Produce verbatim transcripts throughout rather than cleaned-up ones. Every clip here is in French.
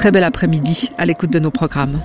très bel après-midi à l'écoute de nos programmes.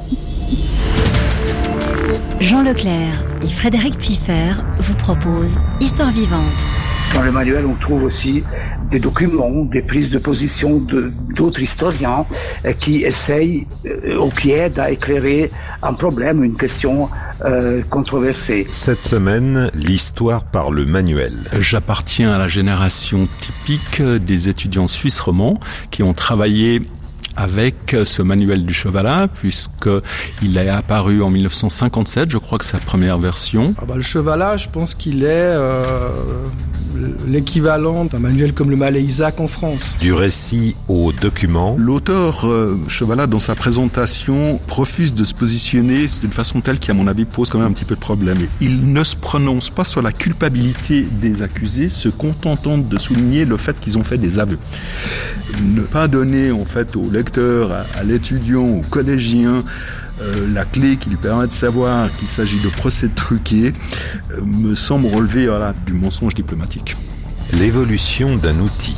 Jean Leclerc et Frédéric Pfiffer vous proposent Histoire vivante. Dans le manuel, on trouve aussi des documents, des prises de position de, d'autres historiens euh, qui essayent euh, ou qui aident à éclairer un problème, une question euh, controversée. Cette semaine, l'histoire par le manuel. J'appartiens à la génération typique des étudiants suisses romands qui ont travaillé avec ce manuel du Chevalat, puisqu'il est apparu en dix-neuf cent cinquante-sept, je crois que c'est sa première version. Ah bah, le Chevalat, je pense qu'il est euh, l'équivalent d'un manuel comme le Malais-Isaac en France. Du récit au document. L'auteur euh, Chevalat, dans sa présentation, refuse de se positionner d'une façon telle qui, à mon avis, pose quand même un petit peu de problème. Il ne se prononce pas sur la culpabilité des accusés, se contentant de souligner le fait qu'ils ont fait des aveux. Ne pas donner, en fait, au lecteur, à, à l'étudiant, au collégien, euh, la clé qui lui permet de savoir qu'il s'agit de procès truqués, euh, me semble relever voilà, du mensonge diplomatique. L'évolution d'un outil.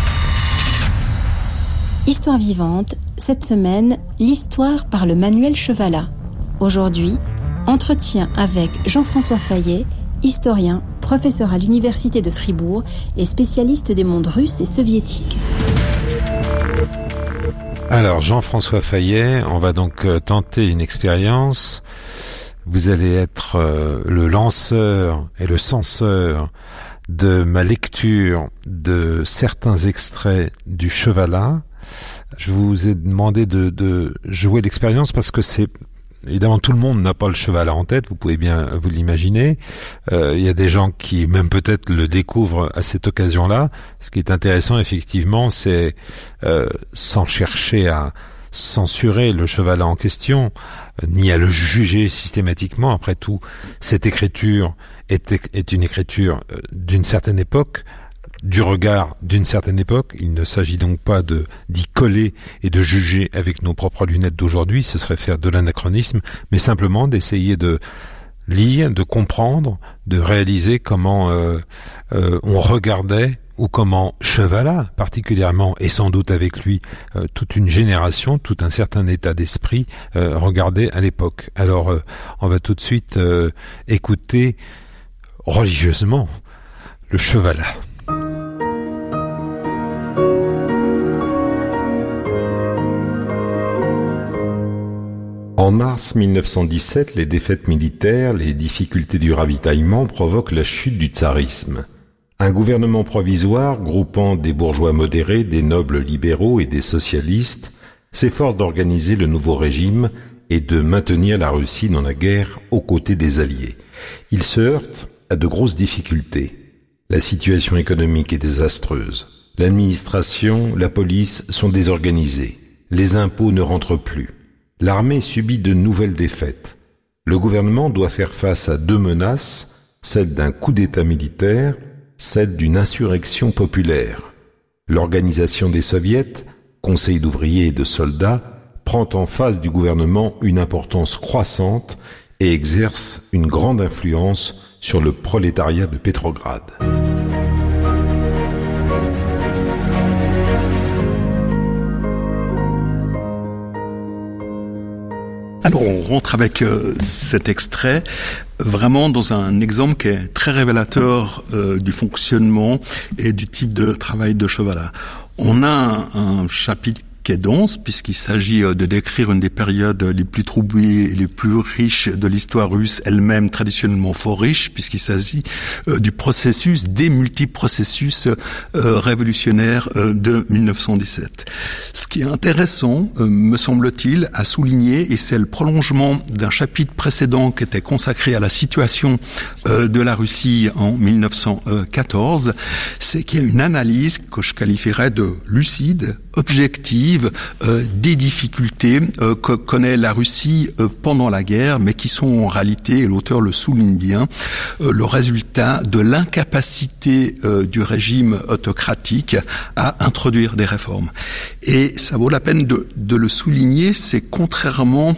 Histoire vivante, cette semaine, l'histoire par le manuel Chevalat. Aujourd'hui, entretien avec Jean-François Fayet, historien, professeur à l'université de Fribourg et spécialiste des mondes russes et soviétiques. Alors, Jean-François Fayet, on va donc euh, tenter une expérience. Vous allez être euh, le lanceur et le censeur de ma lecture de certains extraits du Chevalat. Je vous ai demandé de, de jouer l'expérience parce que c'est... Évidemment, tout le monde n'a pas le Chevalat en tête, vous pouvez bien vous l'imaginer. Euh, il y a des gens qui, même peut-être, le découvrent à cette occasion-là. Ce qui est intéressant, effectivement, c'est, euh, sans chercher à censurer le Chevalat en question, euh, ni à le juger systématiquement. Après tout, cette écriture est, est une écriture euh, d'une certaine époque, du regard d'une certaine époque. Il ne s'agit donc pas de d'y coller et de juger avec nos propres lunettes d'aujourd'hui, ce serait faire de l'anachronisme, mais simplement d'essayer de lire, de comprendre, de réaliser comment euh, euh, on regardait, ou comment Chevalat particulièrement, et sans doute avec lui euh, toute une génération, tout un certain état d'esprit euh, regardait à l'époque. Alors euh, on va tout de suite euh, écouter religieusement le Chevalat. En mars mille neuf cent dix-sept, les défaites militaires, les difficultés du ravitaillement provoquent la chute du tsarisme. Un gouvernement provisoire, groupant des bourgeois modérés, des nobles libéraux et des socialistes, s'efforce d'organiser le nouveau régime et de maintenir la Russie dans la guerre aux côtés des Alliés. Il se heurte à de grosses difficultés. La situation économique est désastreuse. L'administration, la police sont désorganisées. Les impôts ne rentrent plus. L'armée subit de nouvelles défaites. Le gouvernement doit faire face à deux menaces, celle d'un coup d'État militaire, celle d'une insurrection populaire. L'organisation des soviets, conseil d'ouvriers et de soldats, prend en face du gouvernement une importance croissante et exerce une grande influence sur le prolétariat de Pétrograd. Alors on rentre avec euh, cet extrait vraiment dans un exemple qui est très révélateur euh, du fonctionnement et du type de travail de Chevalat. On a un, un chapitre qui est dense, puisqu'il s'agit de décrire une des périodes les plus troublées et les plus riches de l'histoire russe, elle-même traditionnellement fort riche, puisqu'il s'agit euh, du processus, des multiples processus euh, révolutionnaires euh, de mille neuf cent dix-sept. Ce qui est intéressant, euh, me semble-t-il, à souligner, et c'est le prolongement d'un chapitre précédent qui était consacré à la situation euh, de la Russie en mille neuf cent quatorze, c'est qu'il y a une analyse que je qualifierais de lucide, objective, euh, des difficultés euh, que connaît la Russie euh, pendant la guerre, mais qui sont en réalité, et l'auteur le souligne bien, euh, le résultat de l'incapacité euh, du régime autocratique à introduire des réformes. Et ça vaut la peine de, de le souligner, c'est contrairement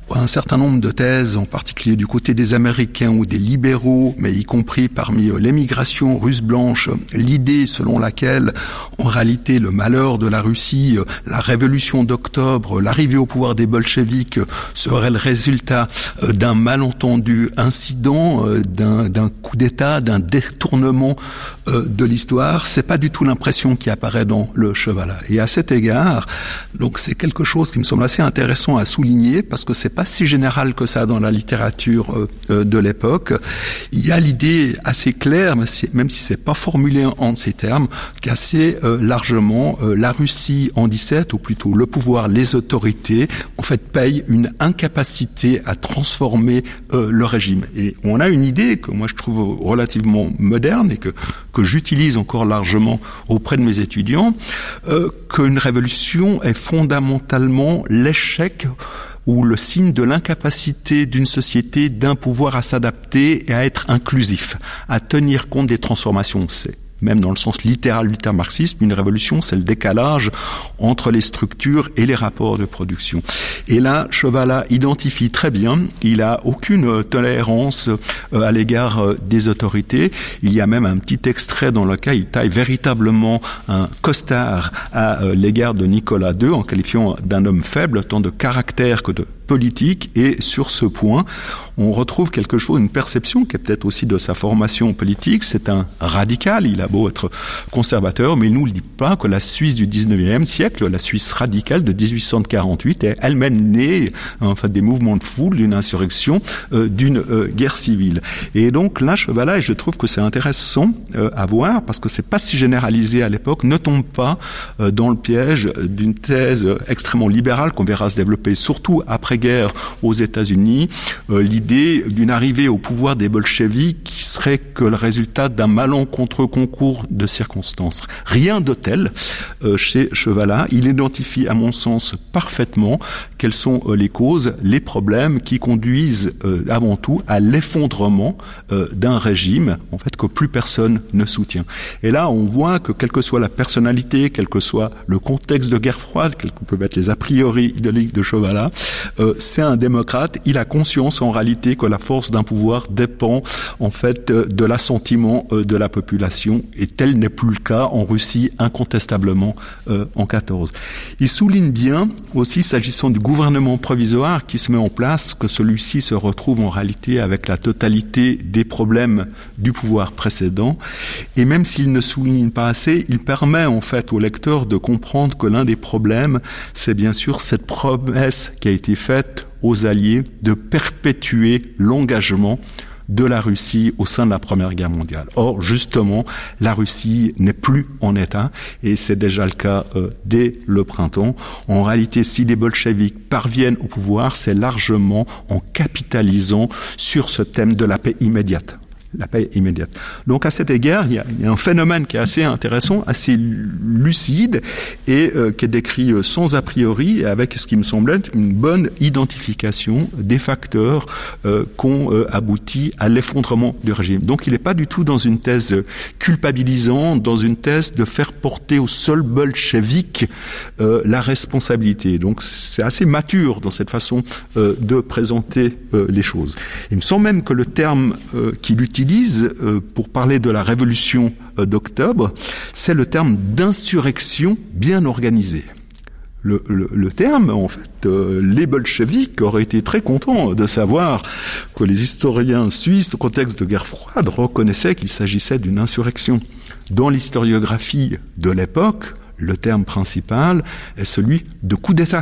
un certain nombre de thèses, en particulier du côté des Américains ou des libéraux, mais y compris parmi l'émigration russe blanche, l'idée selon laquelle, en réalité, le malheur de la Russie, la révolution d'octobre, l'arrivée au pouvoir des bolcheviks serait le résultat d'un malentendu incident, d'un, d'un coup d'État, d'un détournement de l'histoire. C'est pas du tout l'impression qui apparaît dans le Chevalat. Et à cet égard, donc c'est quelque chose qui me semble assez intéressant à souligner, parce que c'est pas si général que ça dans la littérature euh, de l'époque. Il y a l'idée assez claire, même si c'est pas formulé en ces termes, qu'assez euh, largement euh, la Russie en dix-sept, ou plutôt le pouvoir, les autorités, en fait payent une incapacité à transformer euh, le régime. Et on a une idée que moi je trouve relativement moderne et que que j'utilise encore largement auprès de mes étudiants, euh, qu'une révolution est fondamentalement l'échec ou le signe de l'incapacité d'une société, d'un pouvoir à s'adapter et à être inclusif, à tenir compte des transformations. C'est même dans le sens littéral du terme marxisme, une révolution, c'est le décalage entre les structures et les rapports de production. Et là, Chevalat identifie très bien, il a aucune tolérance à l'égard des autorités. Il y a même un petit extrait dans lequel il taille véritablement un costard à l'égard de Nicolas deux, en qualifiant d'un homme faible, tant de caractère que de politique. Et sur ce point, on retrouve quelque chose, une perception qui est peut-être aussi de sa formation politique. C'est un radical, il a beau être conservateur, mais il nous le dit pas que la Suisse du dix-neuvième siècle, la Suisse radicale de dix-huit cent quarante-huit, est elle-même née en fait des mouvements de foule, d'une insurrection, euh, d'une euh, guerre civile. Et donc là, Chevalat, et je trouve que c'est intéressant euh, à voir, parce que c'est pas si généralisé à l'époque, ne tombe pas euh, dans le piège d'une thèse extrêmement libérale qu'on verra se développer surtout après guerre aux États-Unis, euh, l'idée d'une arrivée au pouvoir des bolcheviks qui serait que le résultat d'un malencontreux concours de circonstances. Rien de tel euh, chez Chevalat. Il identifie, à mon sens, parfaitement quelles sont euh, les causes, les problèmes qui conduisent euh, avant tout à l'effondrement euh, d'un régime, en fait, que plus personne ne soutient. Et là, on voit que quelle que soit la personnalité, quel que soit le contexte de guerre froide, quels que peuvent être les a priori idéologiques de Chevalat, euh, c'est un démocrate. Il a conscience en réalité que la force d'un pouvoir dépend en fait de l'assentiment de la population, et tel n'est plus le cas en Russie incontestablement euh, en quatorze. Il souligne bien aussi, s'agissant du gouvernement provisoire qui se met en place, que celui-ci se retrouve en réalité avec la totalité des problèmes du pouvoir précédent, et même s'il ne souligne pas assez, il permet en fait au lecteur de comprendre que l'un des problèmes, c'est bien sûr cette promesse qui a été faite aux Alliés de perpétuer l'engagement de la Russie au sein de la Première Guerre mondiale. Or, justement, la Russie n'est plus en état, et c'est déjà le cas euh, dès le printemps. En réalité, si les bolcheviks parviennent au pouvoir, c'est largement en capitalisant sur ce thème de la paix immédiate. La paix immédiate. Donc à cet égard, il y a, il y a un phénomène qui est assez intéressant, assez lucide, et euh, qui est décrit euh, sans a priori, avec ce qui me semble être une bonne identification des facteurs euh, qu'ont euh, abouti à l'effondrement du régime. Donc il n'est pas du tout dans une thèse culpabilisante, dans une thèse de faire porter au seul bolchevique euh, la responsabilité. Donc c'est assez mature dans cette façon euh, de présenter euh, les choses. Il me semble même que le terme euh, qu'il utilise pour parler de la révolution d'octobre, c'est le terme d'insurrection bien organisée. Le, le, le terme, en fait, euh, les bolcheviks auraient été très contents de savoir que les historiens suisses, au contexte de guerre froide, reconnaissaient qu'il s'agissait d'une insurrection. Dans l'historiographie de l'époque, le terme principal est celui de coup d'État.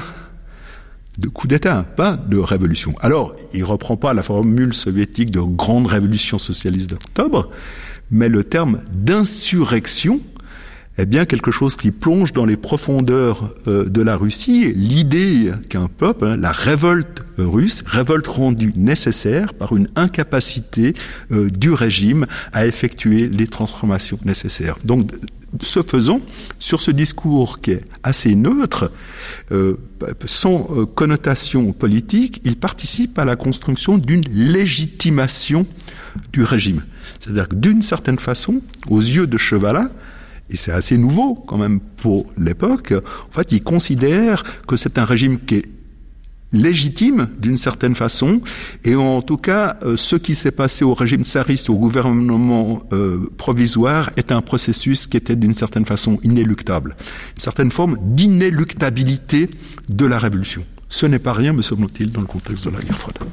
De coup d'État, pas de révolution. Alors, il reprend pas la formule soviétique de grande révolution socialiste d'octobre, mais le terme d'insurrection est bien quelque chose qui plonge dans les profondeurs euh, de la Russie. L'idée qu'un peuple, hein, la révolte russe, révolte rendue nécessaire par une incapacité euh, du régime à effectuer les transformations nécessaires. Donc, ce faisant, sur ce discours qui est assez neutre, euh, sans euh, connotation politique, il participe à la construction d'une légitimation du régime. C'est-à-dire que d'une certaine façon, aux yeux de Chevalat, et c'est assez nouveau quand même pour l'époque, en fait, il considère que c'est un régime qui est légitime d'une certaine façon, et en tout cas, euh, ce qui s'est passé au régime tsariste, au gouvernement euh, provisoire, est un processus qui était d'une certaine façon inéluctable, une certaine forme d'inéluctabilité de la révolution. Ce n'est pas rien, me semble-t-il, dans le contexte de la guerre froide.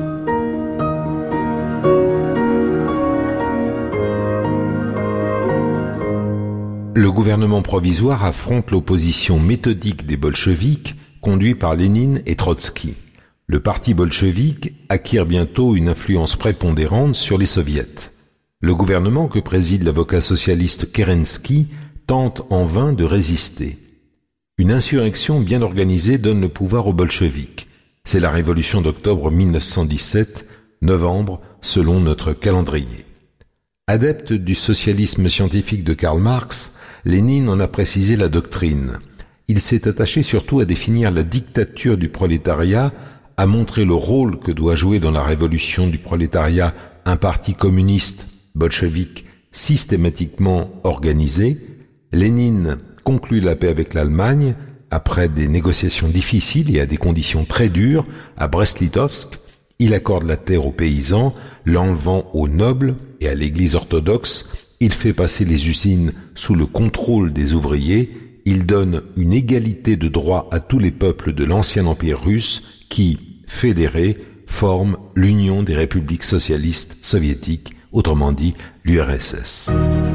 Le gouvernement provisoire affronte l'opposition méthodique des bolcheviks conduits par Lénine et Trotsky. Le parti bolchevique acquiert bientôt une influence prépondérante sur les soviets. Le gouvernement que préside l'avocat socialiste Kerensky tente en vain de résister. Une insurrection bien organisée donne le pouvoir aux bolcheviks. C'est la révolution d'octobre mille neuf cent dix-sept, novembre selon notre calendrier. Adepte du socialisme scientifique de Karl Marx, Lénine en a précisé la doctrine. Il s'est attaché surtout à définir la dictature du prolétariat, à montrer le rôle que doit jouer dans la révolution du prolétariat un parti communiste, bolchevique, systématiquement organisé. Lénine conclut la paix avec l'Allemagne après des négociations difficiles et à des conditions très dures à Brest-Litovsk. Il accorde la terre aux paysans, l'enlevant aux nobles et à l'église orthodoxe. Il fait passer les usines sous le contrôle des ouvriers. Il donne une égalité de droits à tous les peuples de l'ancien empire russe qui, fédérés, forment l'Union des républiques socialistes soviétiques, autrement dit l'U R S S.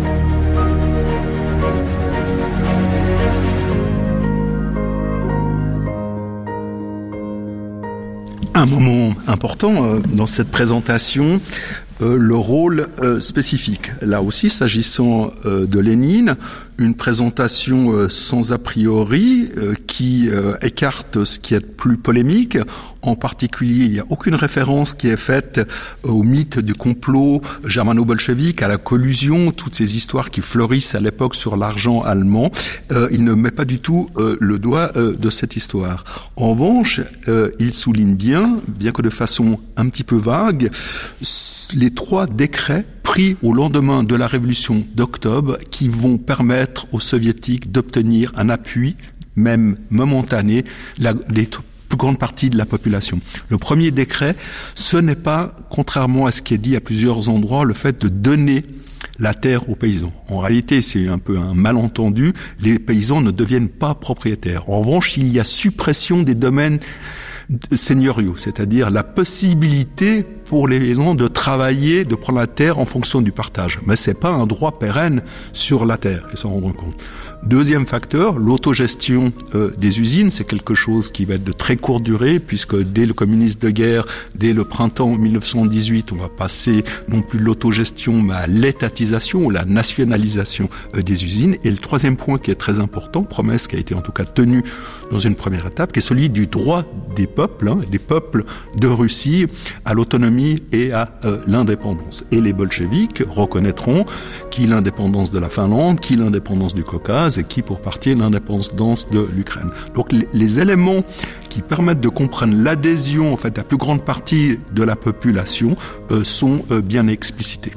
Un moment important euh, dans cette présentation, euh, le rôle euh, spécifique. Là aussi, s'agissant euh, de Lénine, une présentation euh, sans a priori euh, qui euh, écarte ce qui est plus polémique. En particulier, il n'y a aucune référence qui est faite au mythe du complot germano-bolchevique, à la collusion, toutes ces histoires qui fleurissent à l'époque sur l'argent allemand. Euh, il ne met pas du tout euh, le doigt euh, de cette histoire. En revanche, euh, il souligne bien, bien que de façon un petit peu vague, les trois décrets pris au lendemain de la révolution d'octobre qui vont permettre aux soviétiques d'obtenir un appui, même momentané, la, des plus grande partie de la population. Le premier décret, ce n'est pas, contrairement à ce qui est dit à plusieurs endroits, le fait de donner la terre aux paysans. En réalité, c'est un peu un malentendu. Les paysans ne deviennent pas propriétaires. En revanche, il y a suppression des domaines seigneuriaux, c'est-à-dire la possibilité pour les paysans de travailler, de prendre la terre en fonction du partage. Mais c'est pas un droit pérenne sur la terre, il faut s'en rendre compte. Deuxième facteur, l'autogestion euh, des usines, c'est quelque chose qui va être de très courte durée, puisque dès le communisme de guerre, dès le printemps mille neuf cent dix-huit, on va passer non plus de l'autogestion, mais à l'étatisation ou la nationalisation euh, des usines. Et le troisième point qui est très important, promesse qui a été en tout cas tenue dans une première étape, qui est celui du droit des peuples, hein, des peuples de Russie à l'autonomie et à euh, l'indépendance. Et les bolcheviks reconnaîtront qui l'indépendance de la Finlande, qui l'indépendance du Caucase, et qui, pour partie, l'indépendance de l'Ukraine. Donc, les, les éléments qui permettent de comprendre l'adhésion, en fait, de la plus grande partie de la population euh, sont euh, bien explicités.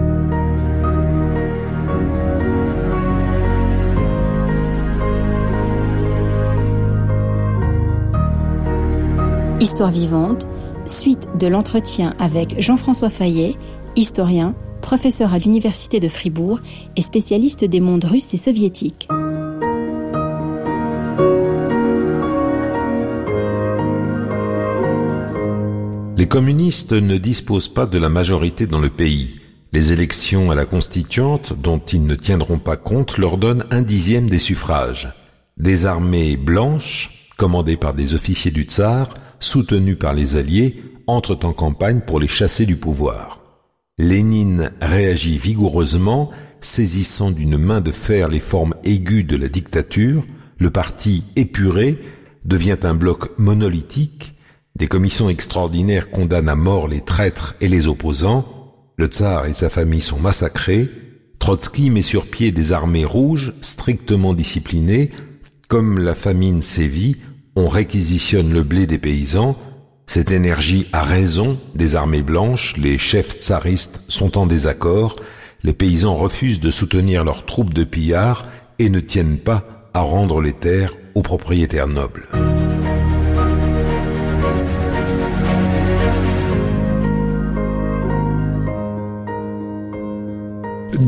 Histoire vivante, suite de l'entretien avec Jean-François Fayet, historien, professeur à l'Université de Fribourg et spécialiste des mondes russes et soviétiques. Les communistes ne disposent pas de la majorité dans le pays. Les élections à la constituante, dont ils ne tiendront pas compte, leur donnent un dixième des suffrages. Des armées blanches, commandées par des officiers du tsar, soutenues par les Alliés, entrent en campagne pour les chasser du pouvoir. Lénine réagit vigoureusement, saisissant d'une main de fer les formes aiguës de la dictature. Le parti épuré devient un bloc monolithique. Des commissions extraordinaires condamnent à mort les traîtres et les opposants. Le tsar et sa famille sont massacrés. Trotsky met sur pied des armées rouges strictement disciplinées. Comme la famine sévit, on réquisitionne le blé des paysans. Cette énergie a raison des armées blanches, les chefs tsaristes sont en désaccord, les paysans refusent de soutenir leurs troupes de pillards et ne tiennent pas à rendre les terres aux propriétaires nobles.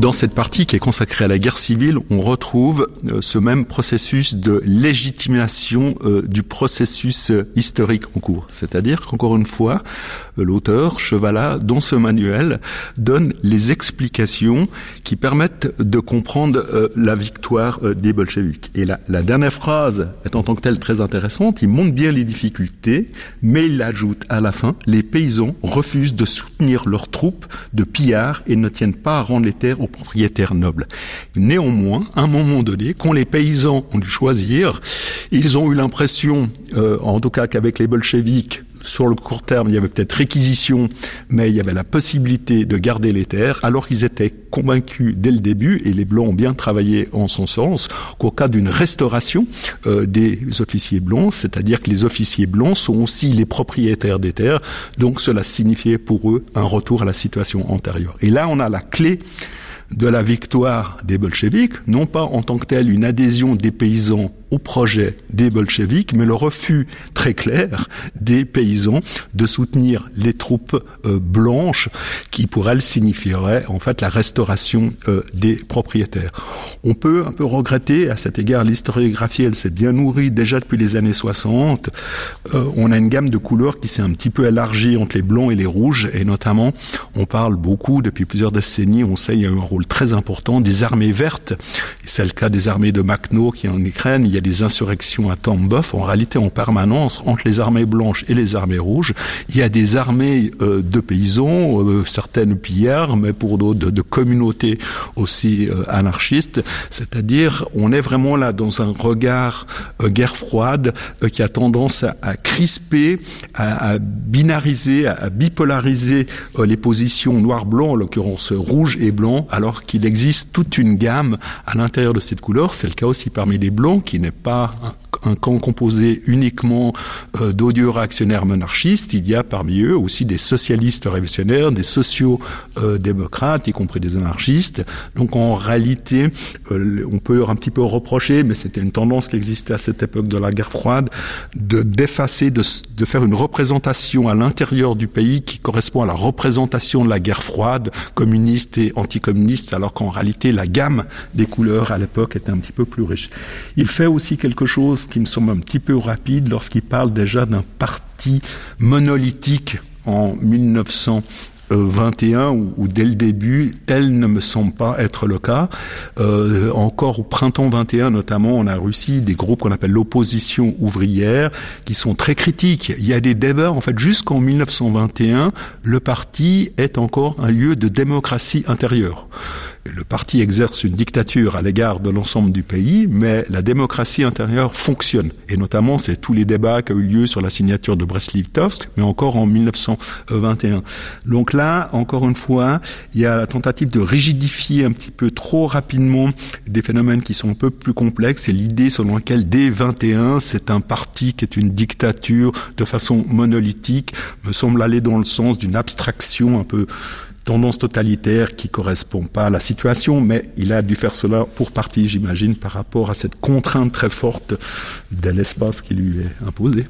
dans cette partie qui est consacrée à la guerre civile, on retrouve euh, ce même processus de légitimation euh, du processus euh, historique en cours. C'est-à-dire qu'encore une fois, euh, l'auteur, Chevalat, dans ce manuel, donne les explications qui permettent de comprendre euh, la victoire euh, des bolcheviks. Et la, la dernière phrase est en tant que telle très intéressante. Il montre bien les difficultés, mais il ajoute à la fin, les paysans refusent de soutenir leurs troupes de pillards et ne tiennent pas à rendre les terres aux propriétaires nobles. Néanmoins, à un moment donné, quand les paysans ont dû choisir, ils ont eu l'impression, euh, en tout cas qu'avec les bolcheviks, sur le court terme, il y avait peut-être réquisition, mais il y avait la possibilité de garder les terres, alors qu'ils étaient convaincus dès le début, et les Blancs ont bien travaillé en son sens, qu'au cas d'une restauration euh, des officiers blancs, c'est-à-dire que les officiers blancs sont aussi les propriétaires des terres, donc cela signifiait pour eux un retour à la situation antérieure. Et là, on a la clé de la victoire des bolcheviks, non pas en tant que telle une adhésion des paysans au projet des bolcheviks, mais le refus très clair des paysans de soutenir les troupes euh, blanches qui, pour elles, signifieraient en fait la restauration euh, des propriétaires. On peut un peu regretter, à cet égard, l'historiographie, elle s'est bien nourrie déjà depuis les années soixante. Euh, on a une gamme de couleurs qui s'est un petit peu élargie entre les blancs et les rouges, et notamment, on parle beaucoup, depuis plusieurs décennies, on sait, il y a eu un rôle très important des armées vertes. C'est le cas des armées de Makhno qui est en Ukraine. Il y a des insurrections à Tambov, en réalité en permanence, entre les armées blanches et les armées rouges. Il y a des armées euh, de paysans, euh, certaines pillards, mais pour d'autres de, de communautés aussi euh, anarchistes. C'est-à-dire, on est vraiment là dans un regard euh, guerre froide euh, qui a tendance à, à crisper, à, à binariser, à, à bipolariser euh, les positions noir-blanc, en l'occurrence rouge et blanc, alors qu'il existe toute une gamme à l'intérieur de cette couleur. C'est le cas aussi parmi les blancs, qui n'est pas un, un camp composé uniquement euh, d'odieux réactionnaires monarchistes. Il y a parmi eux aussi des socialistes révolutionnaires, des sociaux-démocrates, euh, y compris des anarchistes. Donc en réalité, euh, on peut un petit peu reprocher, mais c'était une tendance qui existait à cette époque de la guerre froide, de d'effacer, de, de faire une représentation à l'intérieur du pays qui correspond à la représentation de la guerre froide, communiste et anticommuniste, alors qu'en réalité, la gamme des couleurs à l'époque était un petit peu plus riche. Il fait aussi quelque chose qui me semble un petit peu rapide lorsqu'il parle déjà d'un parti monolithique en mille neuf cent vingt et un, où, où dès le début, tel ne me semble pas être le cas. Euh, encore au printemps vingt et un, notamment en Russie, des groupes qu'on appelle l'opposition ouvrière, qui sont très critiques. Il y a des débats, en fait, jusqu'en mille neuf cent vingt et un, le parti est encore un lieu de démocratie intérieure. Le parti exerce une dictature à l'égard de l'ensemble du pays, mais la démocratie intérieure fonctionne. Et notamment, c'est tous les débats qui ont eu lieu sur la signature de Brest-Litovsk, mais encore en mille neuf cent vingt et un. Donc là, encore une fois, il y a la tentative de rigidifier un petit peu trop rapidement des phénomènes qui sont un peu plus complexes. C'est l'idée selon laquelle, dès vingt et un, c'est un parti qui est une dictature de façon monolithique, me semble aller dans le sens d'une abstraction un peu tendance totalitaire qui correspond pas à la situation, mais il a dû faire cela pour partie, j'imagine, par rapport à cette contrainte très forte de l'espace qui lui est imposé.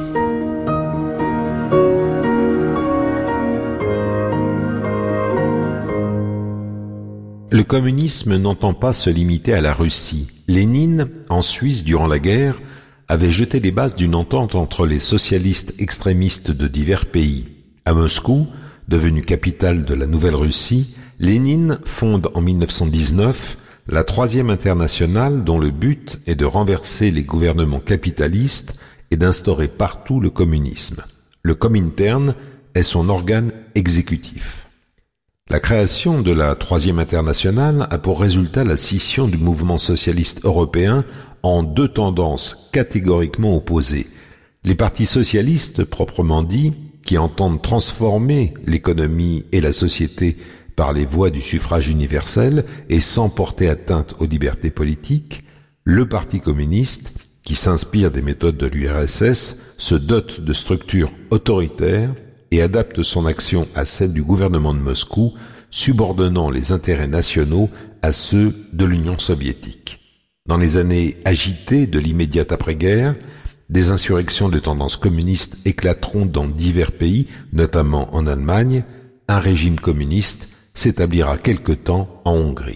Le communisme n'entend pas se limiter à la Russie. Lénine, en Suisse, durant la guerre, avait jeté les bases d'une entente entre les socialistes extrémistes de divers pays. À Moscou, devenue capitale de la Nouvelle-Russie, Lénine fonde en mille neuf cent dix-neuf la Troisième Internationale, dont le but est de renverser les gouvernements capitalistes et d'instaurer partout le communisme. Le Comintern est son organe exécutif. La création de la Troisième Internationale a pour résultat la scission du mouvement socialiste européen en deux tendances catégoriquement opposées. Les partis socialistes, proprement dits, qui entendent transformer l'économie et la société par les voies du suffrage universel et sans porter atteinte aux libertés politiques, le Parti communiste, qui s'inspire des méthodes de l'U R S S, se dote de structures autoritaires et adapte son action à celle du gouvernement de Moscou, subordonnant les intérêts nationaux à ceux de l'Union soviétique. Dans les années agitées de l'immédiate après-guerre, des insurrections de tendance communiste éclateront dans divers pays, notamment en Allemagne. Un régime communiste s'établira quelque temps en Hongrie.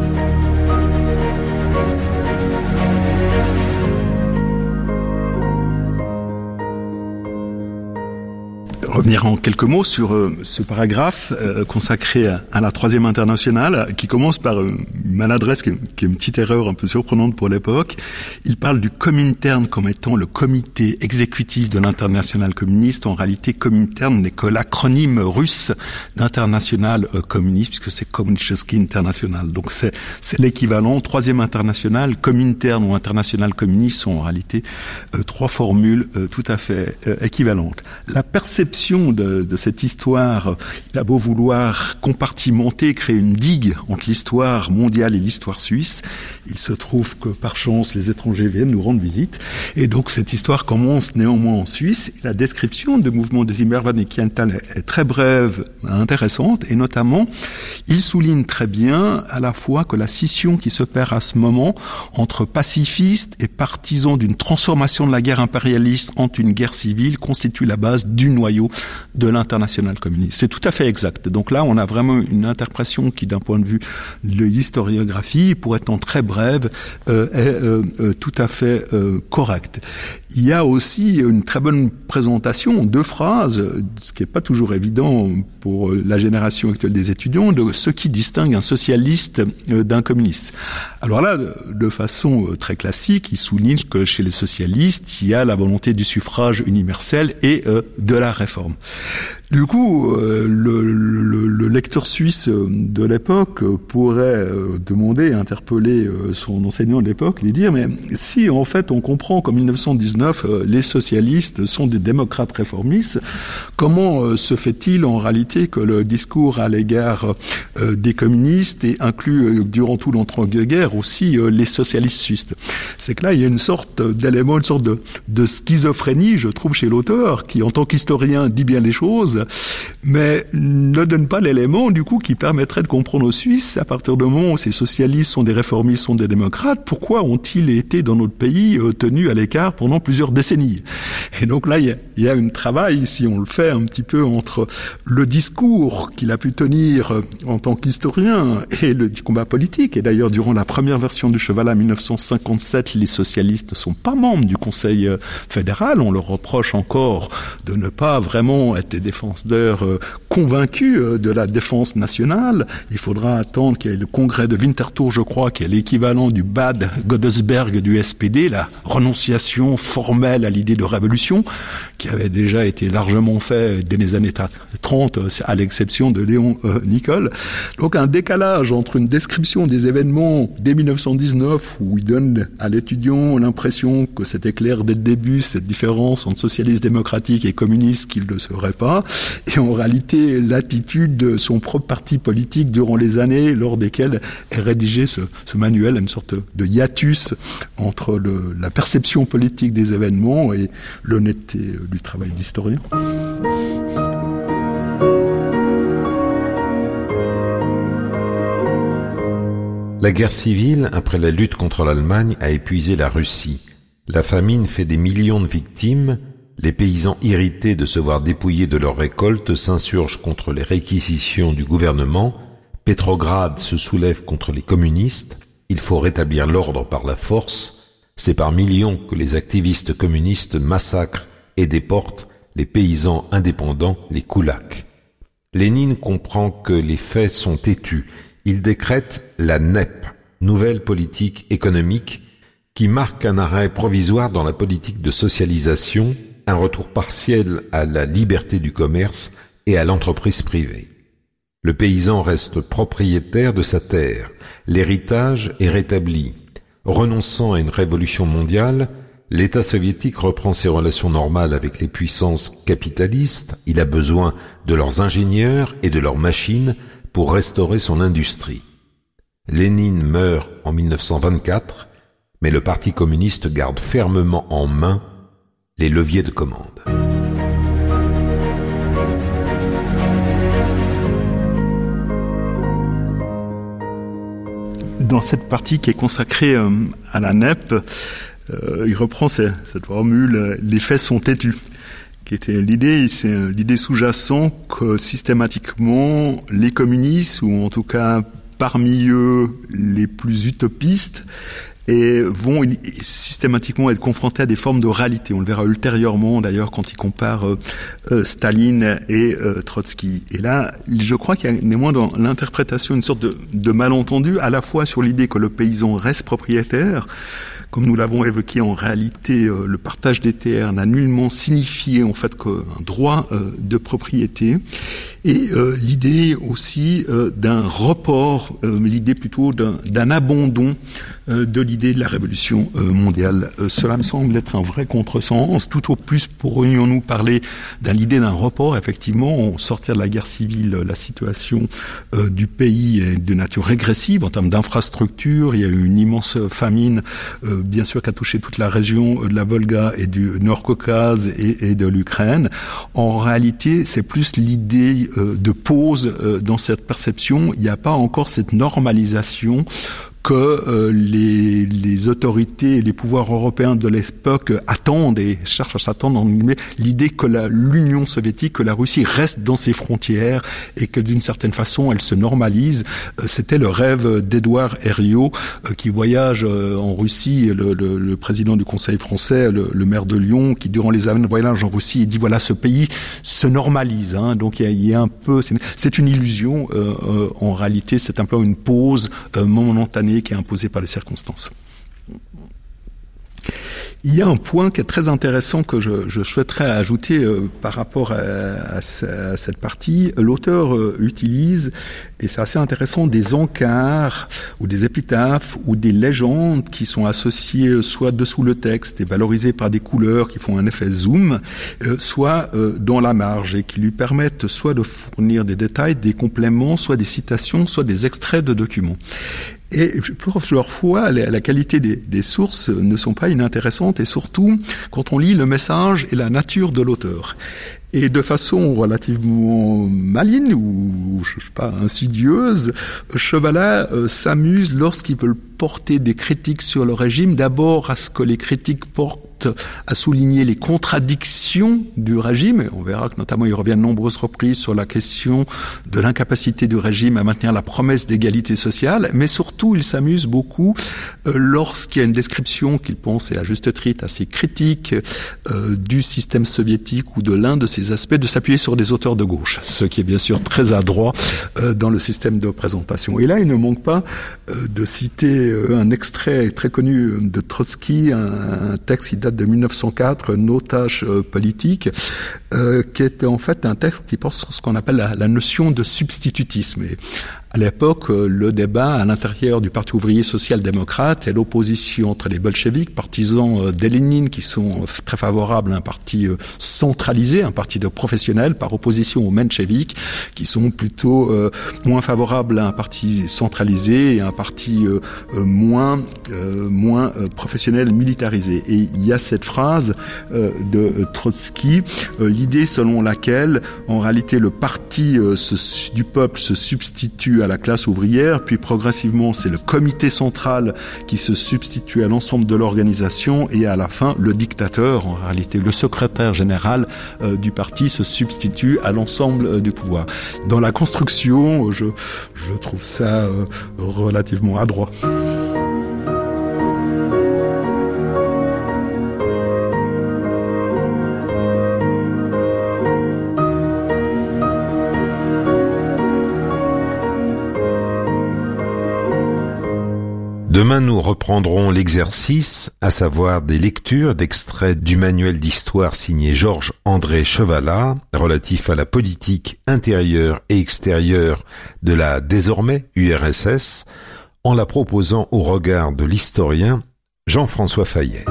Revenir en quelques mots sur euh, ce paragraphe euh, consacré à, à la troisième internationale, qui commence par euh, une maladresse qui est, qui est une petite erreur un peu surprenante pour l'époque. Il parle du Comintern comme étant le comité exécutif de l'internationale communiste. En réalité, Comintern n'est que l'acronyme russe d'internationale euh, communiste, puisque c'est Kommunistический International. Donc c'est, c'est l'équivalent. Troisième internationale, Comintern ou internationale communiste sont en réalité euh, trois formules euh, tout à fait euh, équivalentes. La perception De, de cette histoire, il a beau vouloir compartimenter, créer une digue entre l'histoire mondiale et l'histoire suisse, il se trouve que par chance les étrangers viennent nous rendre visite, et donc cette histoire commence néanmoins en Suisse. La description du mouvement des Immerwannekiental est très brève, intéressante, et notamment il souligne très bien à la fois que la scission qui s'opère à ce moment entre pacifistes et partisans d'une transformation de la guerre impérialiste en une guerre civile constitue la base du noyau de l'internationale communiste. C'est tout à fait exact. Donc là, on a vraiment une interprétation qui, d'un point de vue de l'historiographie, pour être en très brève, euh, est euh, euh, tout à fait euh, correcte. Il y a aussi une très bonne présentation, deux phrases, ce qui n'est pas toujours évident pour la génération actuelle des étudiants, de ce qui distingue un socialiste d'un communiste. Alors là, de façon très classique, il souligne que chez les socialistes, il y a la volonté du suffrage universel et euh, de la réforme. Du coup, euh, le, le, le lecteur suisse de l'époque pourrait euh, demander, interpeller euh, son enseignant de l'époque, lui dire, mais si en fait on comprend qu'en dix-neuf cent dix-neuf, euh, les socialistes sont des démocrates réformistes, comment euh, se fait-il en réalité que le discours à l'égard euh, des communistes et inclut euh, durant tout l'entre-deux-guerres aussi euh, les socialistes suisses? C'est que là, il y a une sorte d'élément, une sorte de, de schizophrénie, je trouve, chez l'auteur, qui en tant qu'historien dit bien les choses, mais ne donne pas l'élément du coup qui permettrait de comprendre aux Suisses, à partir du moment où ces socialistes sont des réformistes, sont des démocrates, pourquoi ont-ils été dans notre pays euh, tenus à l'écart pendant plusieurs décennies? Et donc là, il y a, il y a un travail, si on le fait un petit peu, entre le discours qu'il a pu tenir euh, en tant qu'historien et le combat politique. Et d'ailleurs, durant la première version du Chevalat en dix-neuf cent cinquante-sept, les socialistes ne sont pas membres du Conseil euh, fédéral. On leur reproche encore de ne pas vraiment être des défenseurs euh, convaincus euh, de la défense nationale. Il faudra attendre qu'il y ait le congrès de Winterthur, je crois, qui est l'équivalent du Bad Godesberg du S P D, la renonciation formelle à l'idée de révolution, qui avait déjà été largement fait dès les années trente, à l'exception de Léon euh, Nicole. Donc un décalage entre une description des événements dès dix-neuf cent dix-neuf, où il donne à l'étudiant l'impression que c'était clair dès le début, cette différence entre socialiste démocratique et communiste, qu'il ne serait pas, et en réalité l'attitude de son propre parti politique durant les années lors desquelles est rédigé ce, ce manuel, une sorte de hiatus entre le, la perception politique des événements et l'honnêteté du travail d'historien. La guerre civile, après la lutte contre l'Allemagne, a épuisé la Russie. La famine fait des millions de victimes. Les paysans irrités de se voir dépouillés de leurs récoltes s'insurgent contre les réquisitions du gouvernement. Pétrograd se soulève contre les communistes. Il faut rétablir l'ordre par la force. C'est par millions que les activistes communistes massacrent et déportent les paysans indépendants, les koulaks. Lénine comprend que les faits sont têtus. Il décrète la N E P, nouvelle politique économique, qui marque un arrêt provisoire dans la politique de socialisation, un retour partiel à la liberté du commerce et à l'entreprise privée. Le paysan reste propriétaire de sa terre, l'héritage est rétabli. Renonçant à une révolution mondiale, l'État soviétique reprend ses relations normales avec les puissances capitalistes, il a besoin de leurs ingénieurs et de leurs machines pour restaurer son industrie. Lénine meurt en dix-neuf cent vingt-quatre, mais le Parti communiste garde fermement en main les leviers de commande. Dans cette partie qui est consacrée euh, à la N E P, euh, il reprend ces, cette formule euh, « les faits sont têtus ». qui était l'idée, c'est l'idée sous-jacente que systématiquement les communistes, ou en tout cas parmi eux les plus utopistes, et vont systématiquement être confrontés à des formes de réalité. On le verra ultérieurement, d'ailleurs, quand il compare euh, euh, Staline et euh, Trotsky. Et là, je crois qu'il y a néanmoins dans l'interprétation une sorte de, de malentendu, à la fois sur l'idée que le paysan reste propriétaire. Comme nous l'avons évoqué, en réalité, euh, le partage des terres n'a nullement signifié en fait qu'un droit euh, de propriété. Et euh, l'idée aussi euh, d'un report, euh, l'idée plutôt d'un, d'un abandon euh, de l'idée de la révolution euh, mondiale. Euh, cela me semble être un vrai contresens. Tout au plus pourrions-nous parler de l'idée d'un report. Effectivement, on sortir de la guerre civile, la situation euh, du pays est de nature régressive en termes d'infrastructures. Il y a eu une immense famine, euh, bien sûr, qui a touché toute la région de la Volga et du Nord-Caucase et, et de l'Ukraine. En réalité, c'est plus l'idée de pause dans cette perception. Il n'y a pas encore cette normalisation que euh, les, les autorités et les pouvoirs européens de l'époque attendent et cherchent à s'attendre en l'idée que la, l'Union soviétique, que la Russie reste dans ses frontières et que d'une certaine façon elle se normalise. Euh, c'était le rêve d'Édouard Herriot euh, qui voyage euh, en Russie, le, le, le président du Conseil français, le, le maire de Lyon, qui durant les années de voyage en Russie dit voilà, ce pays se normalise. Hein, donc il y a, il y a un peu, c'est, c'est une illusion. Euh, euh, en réalité, c'est un peu une pause euh, momentanée qui est imposé par les circonstances. Il y a un point qui est très intéressant que je, je souhaiterais ajouter euh, par rapport à, à, à cette partie. L'auteur euh, utilise, et c'est assez intéressant, des encarts ou des épitaphes ou des légendes qui sont associées soit dessous le texte et valorisées par des couleurs qui font un effet zoom, euh, soit euh, dans la marge et qui lui permettent soit de fournir des détails, des compléments, soit des citations, soit des extraits de documents. Et plusieurs fois, la qualité des, des sources ne sont pas inintéressantes, et surtout quand on lit le message et la nature de l'auteur. Et de façon relativement maligne ou, je sais pas, insidieuse, Chevalat euh, s'amuse lorsqu'ils veulent porter des critiques sur le régime, d'abord à ce que les critiques portent à souligner les contradictions du régime. Et on verra que notamment il revient de nombreuses reprises sur la question de l'incapacité du régime à maintenir la promesse d'égalité sociale, mais surtout il s'amuse beaucoup euh, lorsqu'il y a une description qu'il pense, et à juste titre, assez critique euh, du système soviétique ou de l'un de ses aspects, de s'appuyer sur des auteurs de gauche, ce qui est bien sûr très adroit euh, dans le système de présentation. Et là, il ne manque pas euh, de citer euh, un extrait très connu de Trotsky, un, un texte qui date de mille neuf cent quatre, Nos tâches euh, politiques, euh, qui est en fait un texte qui porte sur ce qu'on appelle la, la notion de substitutisme. Et à l'époque, le débat à l'intérieur du Parti ouvrier social-démocrate et l'opposition entre les bolcheviks, partisans de Lénine, qui sont très favorables à un parti centralisé, un parti de professionnels, par opposition aux mencheviks, qui sont plutôt euh, moins favorables à un parti centralisé et à un parti euh, moins euh, moins euh, professionnel, militarisé. Et il y a cette phrase euh, de Trotsky, euh, l'idée selon laquelle, en réalité, le parti euh, se, du peuple se substitue à la classe ouvrière, puis progressivement c'est le comité central qui se substitue à l'ensemble de l'organisation, et à la fin le dictateur, en réalité le secrétaire général euh, du parti, se substitue à l'ensemble euh, du pouvoir. Dans la construction, je, je trouve ça euh, relativement adroit. Demain, nous reprendrons l'exercice, à savoir des lectures d'extraits du manuel d'histoire signé Georges-André Chevalat, relatif à la politique intérieure et extérieure de la désormais U R S S, en la proposant au regard de l'historien Jean-François Fayet.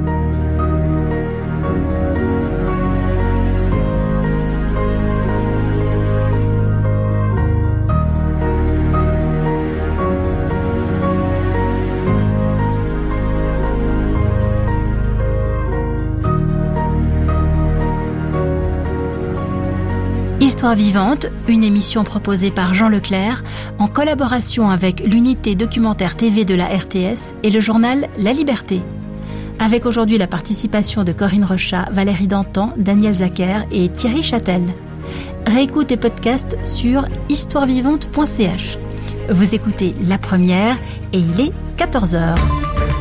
Histoire vivante, une émission proposée par Jean Leclerc en collaboration avec l'unité documentaire T V de la R T S et le journal La Liberté. avec aujourd'hui la participation de Corinne Rochat, Valérie Dantan, Daniel Zacher et Thierry Châtel. Réécoute et podcast sur histoire vivante point c h. Vous écoutez La Première et il est quatorze heures.